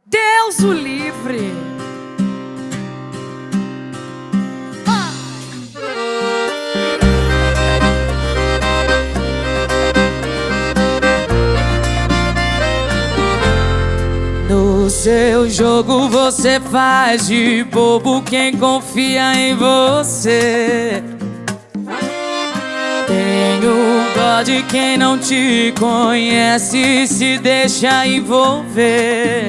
Deus o livre. No seu jogo você faz de bobo quem confia em você. Tenho dó de quem não te conhece e se deixa envolver.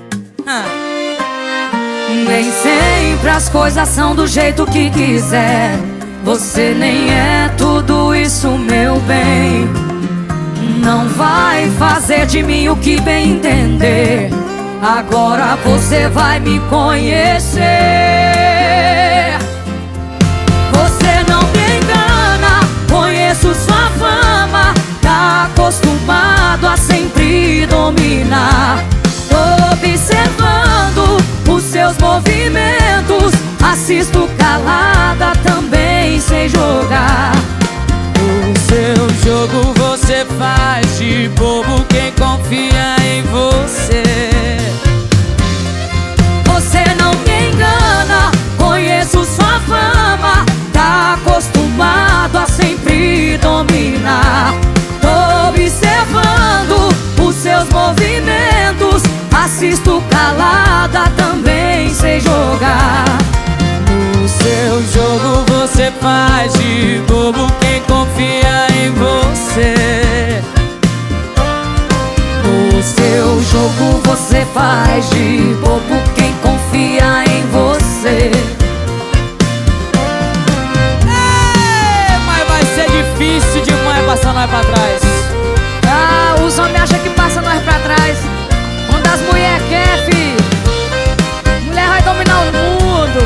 Nem sempre as coisas são do jeito que quiser. Você nem é tudo isso, meu bem. Não vai fazer de mim o que bem entender. Agora você vai me conhecer. Você não me engana, conheço sua fama. Tá acostumado a sempre dominar. Tô observando os seus movimentos. Assisto calada, também sei jogar. O seu jogo você faz de bobo quem confia em você. Você não me engana, conheço sua fama. Tá acostumado a sempre dominar. Tô observando os seus movimentos. Assisto calada, também sei jogar. No seu jogo você faz de bobo quem confia em você. No seu jogo você faz de bobo quem confia em você. Mas vai ser difícil demais passar nós pra trás. Ah, os homens acham que passa nós pra trás. Quando as mulheres querem, fi, mulher vai dominar o mundo.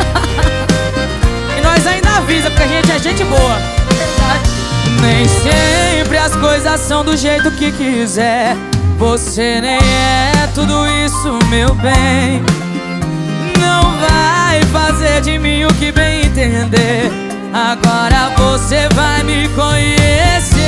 E nós ainda avisa, porque a gente é gente boa. Nem sempre as coisas são do jeito que quiser. Você nem é tudo isso, meu bem. Não vai fazer de mim o que bem entender. Agora você vai me conhecer.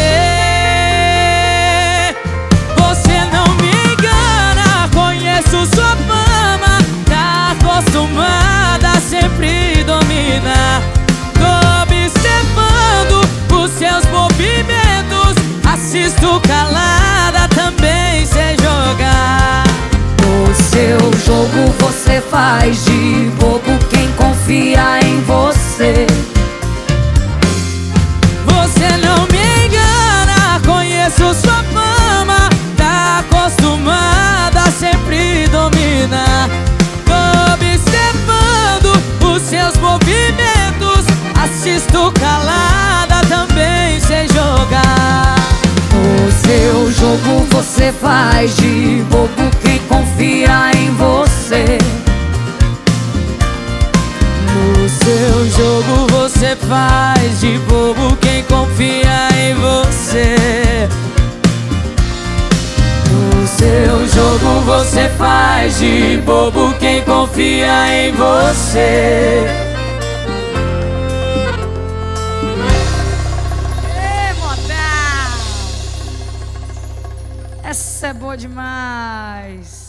Você não me engana, conheço sua fama. Tá acostumada a sempre dominar. Tô observando os seus movimentos. Assisto calada, também sei jogar. O seu jogo você faz de bobo quem confia em você. Você não me engana, conheço sua fama. Tá acostumada a sempre dominar. Tô observando os seus movimentos. Assisto calada, também sei jogar. O seu jogo você faz de bobo quem confia em você. No seu jogo você faz de bobo quem confia em você. No seu jogo você faz de bobo quem confia em você. Essa é boa demais.